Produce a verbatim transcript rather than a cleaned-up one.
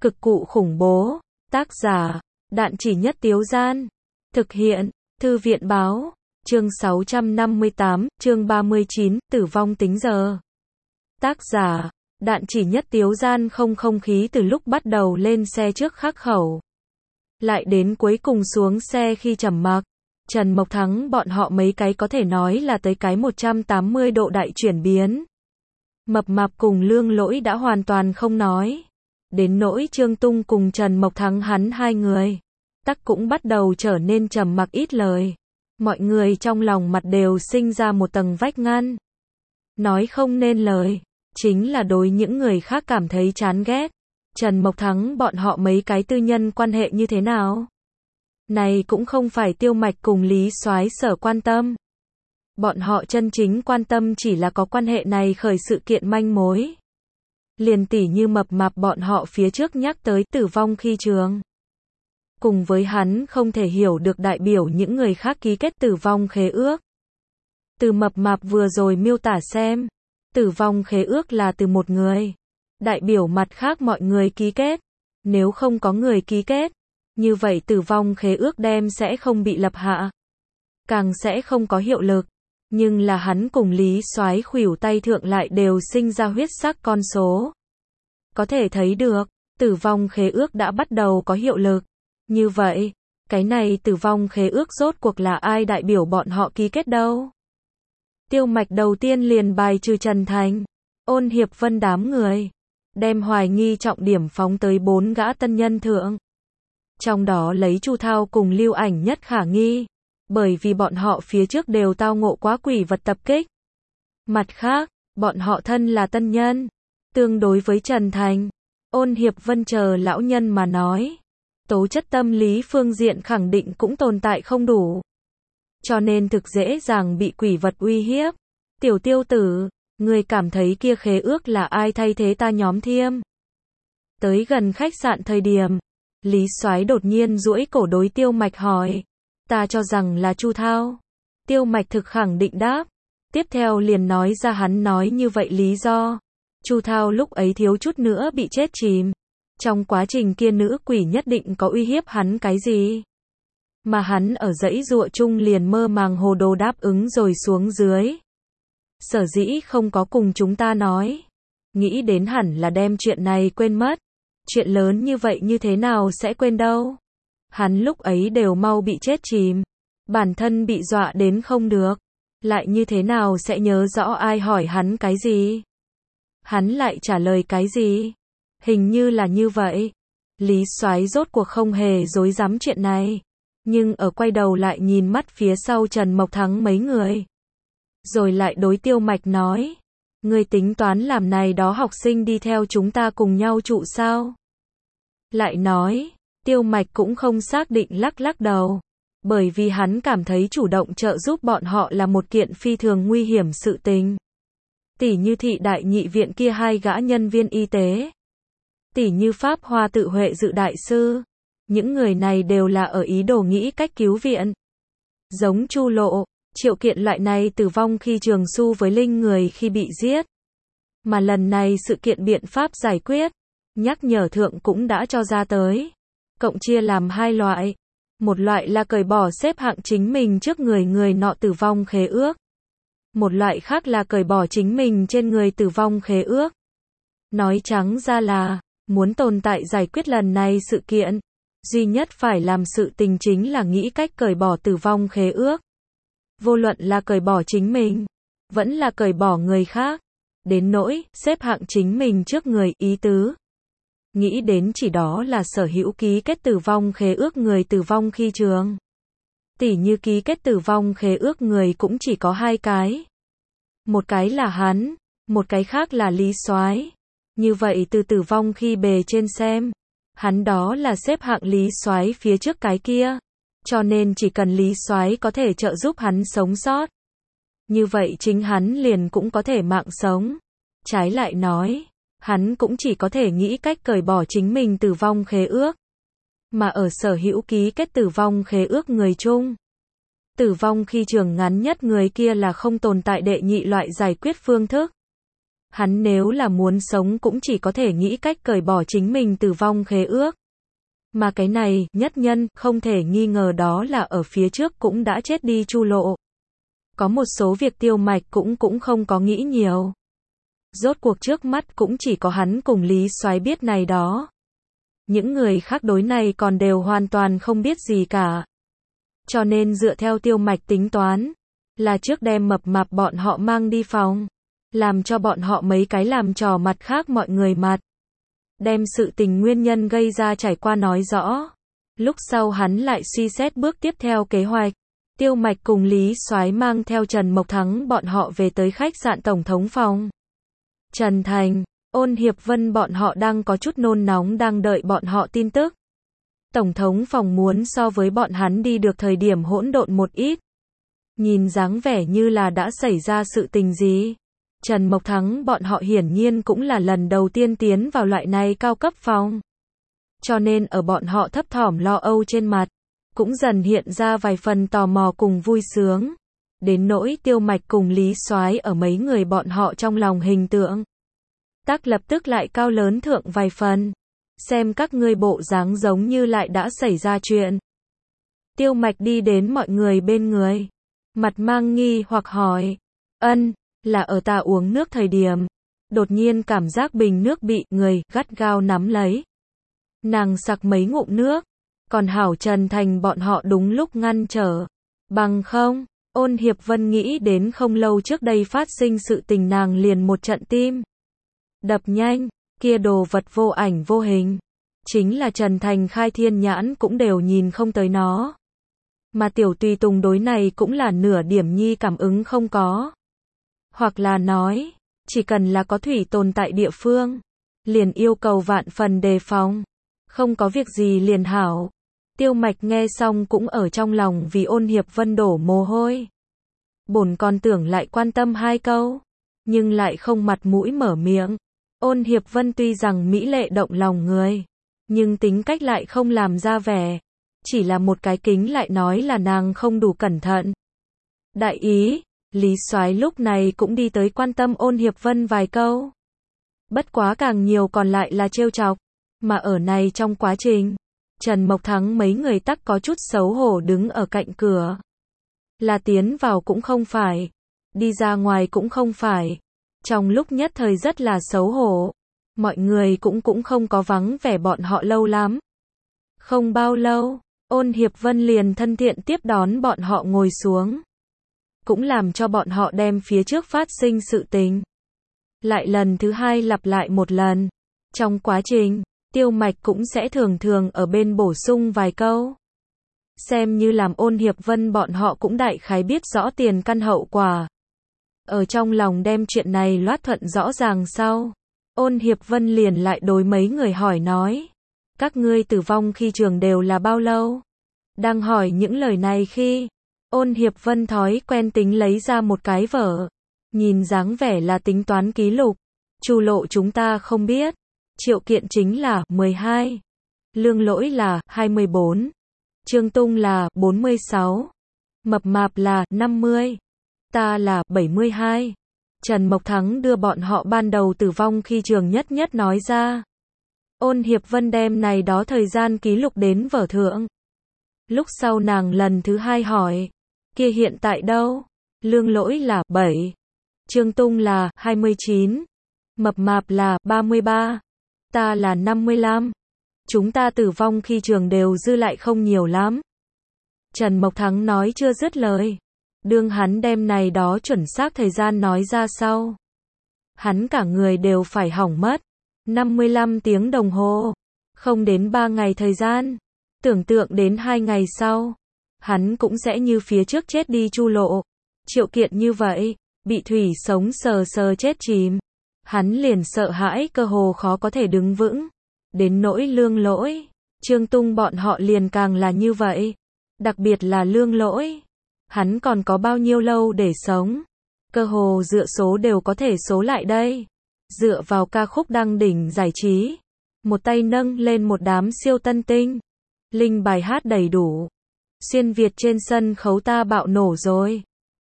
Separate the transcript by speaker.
Speaker 1: Cực cụ khủng bố. Tác giả, Đạn Chỉ Nhất Tiếu Gian. Thực hiện, Thư viện báo. Chương sáu trăm năm mươi tám, chương ba mươi chín, tử vong tính giờ. Tác giả, Đạn Chỉ Nhất Tiếu Gian. Không không khí từ lúc bắt đầu lên xe trước khắc khẩu, lại đến cuối cùng xuống xe khi trầm mặc. Trần Mộc Thắng bọn họ mấy cái có thể nói là tới cái một trăm tám mươi độ đại chuyển biến. Mập Mạp cùng Lương Lỗi đã hoàn toàn không nói. Đến nỗi Trương Tung cùng Trần Mộc Thắng hắn hai người, tắc cũng bắt đầu trở nên trầm mặc ít lời. Mọi người trong lòng mặt đều sinh ra một tầng vách ngăn. Nói không nên lời, chính là đối những người khác cảm thấy chán ghét. Trần Mộc Thắng bọn họ mấy cái tư nhân quan hệ như thế nào? Này cũng không phải Tiêu Mạch cùng Lý Soái sở quan tâm. Bọn họ chân chính quan tâm chỉ là có quan hệ này khởi sự kiện manh mối. Liền tỉ như Mập Mạp bọn họ phía trước nhắc tới tử vong khi trường. Cùng với hắn không thể hiểu được đại biểu những người khác ký kết tử vong khế ước. Từ Mập Mạp vừa rồi miêu tả xem, tử vong khế ước là từ một người, đại biểu mặt khác mọi người ký kết. Nếu không có người ký kết, như vậy tử vong khế ước đem sẽ không bị lập hạ, càng sẽ không có hiệu lực. Nhưng là hắn cùng Lý Soái khuỷu tay thượng lại đều sinh ra huyết sắc con số. Có thể thấy được, tử vong khế ước đã bắt đầu có hiệu lực. Như vậy, cái này tử vong khế ước rốt cuộc là ai đại biểu bọn họ ký kết đâu? Tiêu Mạch đầu tiên liền bài trừ Trần Thành, Ôn Hiệp Vân đám người, đem hoài nghi trọng điểm phóng tới bốn gã tân nhân thượng. Trong đó lấy Chu Thao cùng Lưu Ảnh nhất khả nghi, bởi vì bọn họ phía trước đều tao ngộ quá quỷ vật tập kích. Mặt khác, bọn họ thân là tân nhân, tương đối với Trần Thành, Ôn Hiệp Vân chờ lão nhân mà nói, tố chất tâm lý phương diện khẳng định cũng tồn tại không đủ. Cho nên thực dễ dàng bị quỷ vật uy hiếp. Tiểu Tiêu tử, người cảm thấy kia khế ước là ai thay thế ta nhóm Thiêm? Tới gần khách sạn thời điểm, Lý Soái đột nhiên duỗi cổ đối Tiêu Mạch hỏi. Ta cho rằng là Chu Thao. Tiêu Mạch thực khẳng định đáp. Tiếp theo liền nói ra hắn nói như vậy lý do. Chu Thao lúc ấy thiếu chút nữa bị chết chìm. Trong quá trình kia nữ quỷ nhất định có uy hiếp hắn cái gì. Mà hắn ở dãy dụa chung liền mơ màng hồ đồ đáp ứng rồi xuống dưới. Sở dĩ không có cùng chúng ta nói. Nghĩ đến hẳn là đem chuyện này quên mất. Chuyện lớn như vậy như thế nào sẽ quên đâu. Hắn lúc ấy đều mau bị chết chìm. Bản thân bị dọa đến không được. Lại như thế nào sẽ nhớ rõ ai hỏi hắn cái gì. Hắn lại trả lời cái gì. Hình như là như vậy. Lý Soái rốt cuộc không hề dối dám chuyện này. Nhưng ở quay đầu lại nhìn mắt phía sau Trần Mộc Thắng mấy người. Rồi lại đối Tiêu Mạch nói. Ngươi tính toán làm này đó học sinh đi theo chúng ta cùng nhau trụ sao? Lại nói, Tiêu Mạch cũng không xác định lắc lắc đầu. Bởi vì hắn cảm thấy chủ động trợ giúp bọn họ là một kiện phi thường nguy hiểm sự tình. Tỷ như thị đại nhị viện kia hai gã nhân viên y tế. Tỷ như Pháp Hoa tự Huệ dự đại sư. Những người này đều là ở ý đồ nghĩ cách cứu viện. Giống Chu Lộ, Triệu Kiện loại này tử vong khi trường su với linh người khi bị giết. Mà lần này sự kiện biện pháp giải quyết, nhắc nhở thượng cũng đã cho ra tới. Cộng chia làm hai loại. Một loại là cởi bỏ xếp hạng chính mình trước người người nọ tử vong khế ước. Một loại khác là cởi bỏ chính mình trên người tử vong khế ước. Nói trắng ra là, muốn tồn tại giải quyết lần này sự kiện, duy nhất phải làm sự tình chính là nghĩ cách cởi bỏ tử vong khế ước. Vô luận là cởi bỏ chính mình, vẫn là cởi bỏ người khác. Đến nỗi, xếp hạng chính mình trước người, ý tứ. Nghĩ đến chỉ đó là sở hữu ký kết tử vong khế ước người tử vong khi trường. Tỉ như ký kết tử vong khế ước người cũng chỉ có hai cái. Một cái là hắn, một cái khác là Lý Soái. Như vậy từ tử vong khi bề trên xem, hắn đó là xếp hạng Lý Soái phía trước cái kia. Cho nên chỉ cần Lý Soái có thể trợ giúp hắn sống sót. Như vậy chính hắn liền cũng có thể mạng sống. Trái lại nói, hắn cũng chỉ có thể nghĩ cách cởi bỏ chính mình tử vong khế ước. Mà ở sở hữu ký kết tử vong khế ước người chung, tử vong khi trường ngắn nhất người kia là không tồn tại đệ nhị loại giải quyết phương thức. Hắn nếu là muốn sống cũng chỉ có thể nghĩ cách cởi bỏ chính mình tử vong khế ước. Mà cái này, nhất nhân, không thể nghi ngờ đó là ở phía trước cũng đã chết đi Chu Lộ. Có một số việc Tiêu Mạch cũng cũng không có nghĩ nhiều. Rốt cuộc trước mắt cũng chỉ có hắn cùng Lý Soái biết này đó. Những người khác đối này còn đều hoàn toàn không biết gì cả. Cho nên dựa theo Tiêu Mạch tính toán, là trước đem Mập Mạp bọn họ mang đi phòng, làm cho bọn họ mấy cái làm trò mặt khác mọi người mặt. Đem sự tình nguyên nhân gây ra trải qua nói rõ. Lúc sau hắn lại suy xét bước tiếp theo kế hoạch. Tiêu Mạch cùng Lý Soái mang theo Trần Mộc Thắng bọn họ về tới khách sạn tổng thống phòng. Trần Thành, Ôn Hiệp Vân bọn họ đang có chút nôn nóng đang đợi bọn họ tin tức. Tổng thống phòng muốn so với bọn hắn đi được thời điểm hỗn độn một ít. Nhìn dáng vẻ như là đã xảy ra sự tình gì. Trần Mộc Thắng bọn họ hiển nhiên cũng là lần đầu tiên tiến vào loại này cao cấp phòng. Cho nên ở bọn họ thấp thỏm lo âu trên mặt, cũng dần hiện ra vài phần tò mò cùng vui sướng. Đến nỗi Tiêu Mạch cùng Lý Soái ở mấy người bọn họ trong lòng hình tượng. Tác lập tức lại cao lớn thượng vài phần. Xem các ngươi bộ dáng giống như lại đã xảy ra chuyện. Tiêu Mạch đi đến mọi người bên người. Mặt mang nghi hoặc hỏi. Ân, là ở ta uống nước thời điểm. Đột nhiên cảm giác bình nước bị người gắt gao nắm lấy. Nàng sặc mấy ngụm nước. Còn hảo Trần Thành bọn họ đúng lúc ngăn trở. Bằng không, Ôn Hiệp Vân nghĩ đến không lâu trước đây phát sinh sự tình nàng liền một trận tim. Đập nhanh, kia đồ vật vô ảnh vô hình. Chính là Trần Thành khai thiên nhãn cũng đều nhìn không tới nó. Mà tiểu tùy tùng đối này cũng là nửa điểm nhi cảm ứng không có. Hoặc là nói, chỉ cần là có thủy tồn tại địa phương, liền yêu cầu vạn phần đề phòng. Không có việc gì liền hảo. Tiêu Mạch nghe xong cũng ở trong lòng vì Ôn Hiệp Vân đổ mồ hôi. Bổn còn tưởng lại quan tâm hai câu, nhưng lại không mặt mũi mở miệng. Ôn Hiệp Vân tuy rằng mỹ lệ động lòng người, nhưng tính cách lại không làm ra vẻ. Chỉ là một cái kính lại nói là nàng không đủ cẩn thận. Đại ý, Lý Soái lúc này cũng đi tới quan tâm Ôn Hiệp Vân vài câu. Bất quá càng nhiều còn lại là trêu chọc. Mà ở này trong quá trình, Trần Mộc Thắng mấy người tắc có chút xấu hổ đứng ở cạnh cửa. Là tiến vào cũng không phải, đi ra ngoài cũng không phải. Trong lúc nhất thời rất là xấu hổ. Mọi người cũng cũng không có vắng vẻ bọn họ lâu lắm. Không bao lâu, Ôn Hiệp Vân liền thân thiện tiếp đón bọn họ ngồi xuống. Cũng làm cho bọn họ đem phía trước phát sinh sự tình. Lại lần thứ hai lặp lại một lần. Trong quá trình, Tiêu Mạch cũng sẽ thường thường ở bên bổ sung vài câu. Xem như làm Ôn Hiệp Vân bọn họ cũng đại khái biết rõ tiền căn hậu quả. Ở trong lòng đem chuyện này loát thuận rõ ràng sau. Ôn Hiệp Vân liền lại đối mấy người hỏi nói. Các ngươi tử vong khi trường đều là bao lâu? Đang hỏi những lời này khi, Ôn Hiệp Vân thói quen tính lấy ra một cái vở. Nhìn dáng vẻ là tính toán ký lục. Chu Lộ chúng ta không biết. Triệu Kiện chính là mười hai. Lương Lỗi là hai mươi bốn. Trương Tung là bốn mươi sáu. Mập Mạp là năm mươi. Ta là bảy mươi hai. Trần Mộc Thắng đưa bọn họ ban đầu tử vong khi trường nhất nhất nói ra. Ôn Hiệp Vân đem này đó thời gian ký lục đến vở thượng. Lúc sau nàng lần thứ hai hỏi. Kia hiện tại đâu? Lương Lỗi là bảy. Trương Tung là hai mươi chín. Mập Mạp là ba mươi ba. Ta là năm mươi lăm. Chúng ta tử vong khi trường đều dư lại không nhiều lắm. Trần Mộc Thắng nói chưa dứt lời. Đương hắn đem này đó chuẩn xác thời gian nói ra sau. Hắn cả người đều phải hỏng mất. năm mươi lăm tiếng đồng hồ. Không đến ba ngày thời gian. Tưởng tượng đến hai ngày sau. Hắn cũng sẽ như phía trước chết đi Chu Lộ. Triệu Kiện như vậy. Bị thủy sống sờ sờ chết chìm. Hắn liền sợ hãi cơ hồ khó có thể đứng vững. Đến nỗi Lương Lỗi. Trương Tung bọn họ liền càng là như vậy. Đặc biệt là Lương Lỗi. Hắn còn có bao nhiêu lâu để sống. Cơ hồ dựa số đều có thể số lại đây. Dựa vào ca khúc đăng đỉnh giải trí. Một tay nâng lên một đám siêu tân tinh. Linh bài hát đầy đủ. Xuyên Việt trên sân khấu ta bạo nổ rồi.